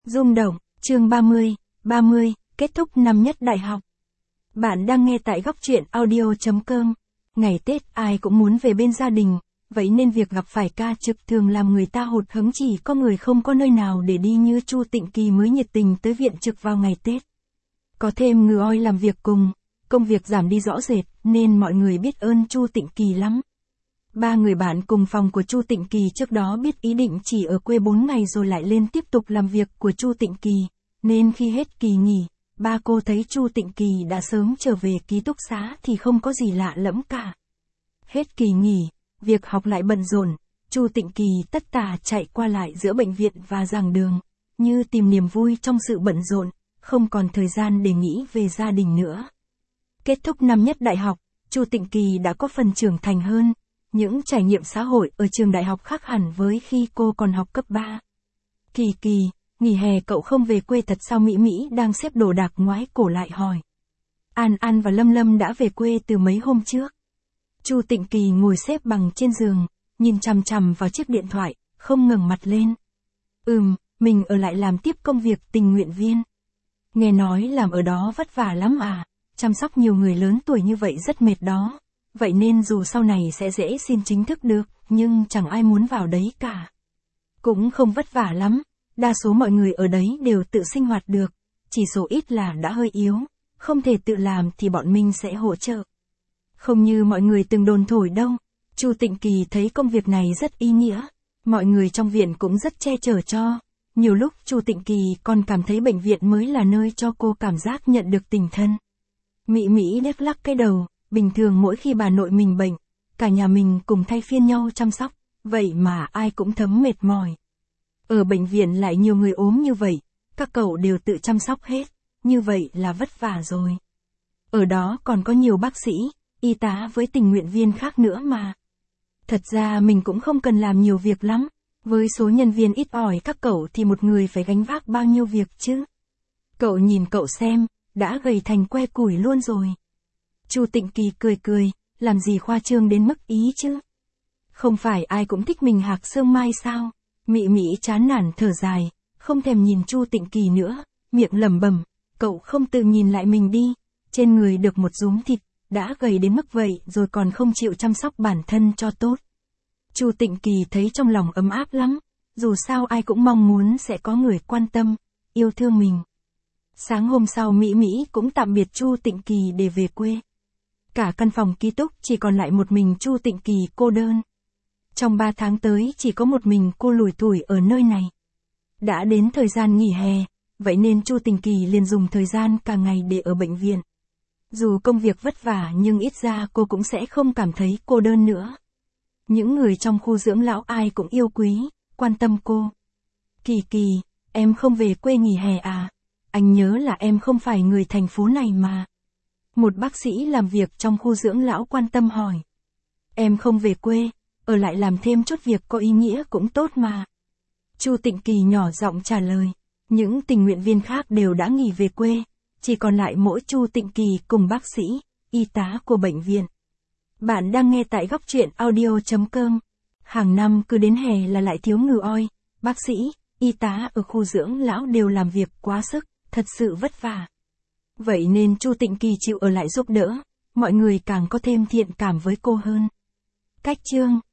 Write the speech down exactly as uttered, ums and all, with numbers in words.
Rung động, chương ba mươi, ba mươi, kết thúc năm nhất đại học. Bạn đang nghe tại góc truyện audio chấm com. Ngày Tết ai cũng muốn về bên gia đình, vậy nên việc gặp phải ca trực thường làm người ta hụt hẫng, chỉ có người không có nơi nào để đi như Chu Tịnh Kỳ mới nhiệt tình tới viện trực vào ngày Tết. Có thêm Ngừ Oi làm việc cùng, công việc giảm đi rõ rệt nên mọi người biết ơn Chu Tịnh Kỳ lắm. Ba người bạn cùng phòng của Chu Tịnh Kỳ trước đó biết ý định chỉ ở quê bốn ngày rồi lại lên tiếp tục làm việc của Chu Tịnh Kỳ, nên khi hết kỳ nghỉ, ba cô thấy Chu Tịnh Kỳ đã sớm trở về ký túc xá thì không có gì lạ lẫm cả. Hết kỳ nghỉ, việc học lại bận rộn, Chu Tịnh Kỳ tất tả chạy qua lại giữa bệnh viện và giảng đường, như tìm niềm vui trong sự bận rộn, không còn thời gian để nghĩ về gia đình nữa. Kết thúc năm nhất đại học, Chu Tịnh Kỳ đã có phần trưởng thành hơn. Những trải nghiệm xã hội ở trường đại học khác hẳn với khi cô còn học cấp ba. Kỳ Kỳ, nghỉ hè cậu không về quê thật sao? Mỹ Mỹ đang xếp đồ đạc ngoái cổ lại hỏi. An An và Lâm Lâm đã về quê từ mấy hôm trước. Chu Tịnh Kỳ ngồi xếp bằng trên giường, nhìn chằm chằm vào chiếc điện thoại, không ngẩng mặt lên. Ừm, mình ở lại làm tiếp công việc tình nguyện viên. Nghe nói làm ở đó vất vả lắm à, chăm sóc nhiều người lớn tuổi như vậy rất mệt đó. Vậy nên dù sau này sẽ dễ xin chính thức được, nhưng chẳng ai muốn vào đấy cả. Cũng không vất vả lắm, đa số mọi người ở đấy đều tự sinh hoạt được, chỉ số ít là đã hơi yếu, không thể tự làm thì bọn mình sẽ hỗ trợ. Không như mọi người từng đồn thổi đâu. Chu Tịnh Kỳ thấy công việc này rất ý nghĩa, mọi người trong viện cũng rất che chở cho. Nhiều lúc Chu Tịnh Kỳ còn cảm thấy bệnh viện mới là nơi cho cô cảm giác nhận được tình thân. Mỹ Mỹ đếch lắc cái đầu. Bình thường mỗi khi bà nội mình bệnh, cả nhà mình cùng thay phiên nhau chăm sóc, vậy mà ai cũng thấm mệt mỏi. Ở bệnh viện lại nhiều người ốm như vậy, các cậu đều tự chăm sóc hết, như vậy là vất vả rồi. Ở đó còn có nhiều bác sĩ, y tá với tình nguyện viên khác nữa mà. Thật ra mình cũng không cần làm nhiều việc lắm, với số nhân viên ít ỏi các cậu thì một người phải gánh vác bao nhiêu việc chứ. Cậu nhìn cậu xem, đã gầy thành que củi luôn rồi. Chu Tịnh Kỳ cười cười, làm gì khoa trương đến mức ý chứ? Không phải ai cũng thích mình hạc sương mai sao? Mị Mị chán nản thở dài, không thèm nhìn Chu Tịnh Kỳ nữa, miệng lẩm bẩm, cậu không tự nhìn lại mình đi, trên người được một dúm thịt, đã gầy đến mức vậy rồi còn không chịu chăm sóc bản thân cho tốt. Chu Tịnh Kỳ thấy trong lòng ấm áp lắm, dù sao ai cũng mong muốn sẽ có người quan tâm, yêu thương mình. Sáng hôm sau Mỹ Mỹ cũng tạm biệt Chu Tịnh Kỳ để về quê. Cả căn phòng ký túc chỉ còn lại một mình Chu Tịnh Kỳ cô đơn. Trong ba tháng tới chỉ có một mình cô lủi thủi ở nơi này. Đã đến thời gian nghỉ hè, vậy nên Chu Tịnh Kỳ liền dùng thời gian cả ngày để ở bệnh viện. Dù công việc vất vả nhưng ít ra cô cũng sẽ không cảm thấy cô đơn nữa. Những người trong khu dưỡng lão ai cũng yêu quý, quan tâm cô. Kỳ Kỳ, em không về quê nghỉ hè à? Anh nhớ là em không phải người thành phố này mà. Một bác sĩ làm việc trong khu dưỡng lão quan tâm hỏi. Em không về quê, ở lại làm thêm chút việc có ý nghĩa cũng tốt mà. Chu Tịnh Kỳ nhỏ giọng trả lời. Những tình nguyện viên khác đều đã nghỉ về quê, chỉ còn lại mỗi Chu Tịnh Kỳ cùng bác sĩ, y tá của bệnh viện. Bạn đang nghe tại góc truyện audio chấm com. Hàng năm cứ đến hè là lại thiếu Ngừ Oi, bác sĩ, y tá ở khu dưỡng lão đều làm việc quá sức, thật sự vất vả. Vậy nên Chu Tịnh Kỳ chịu ở lại giúp đỡ, mọi người càng có thêm thiện cảm với cô hơn. Cách chương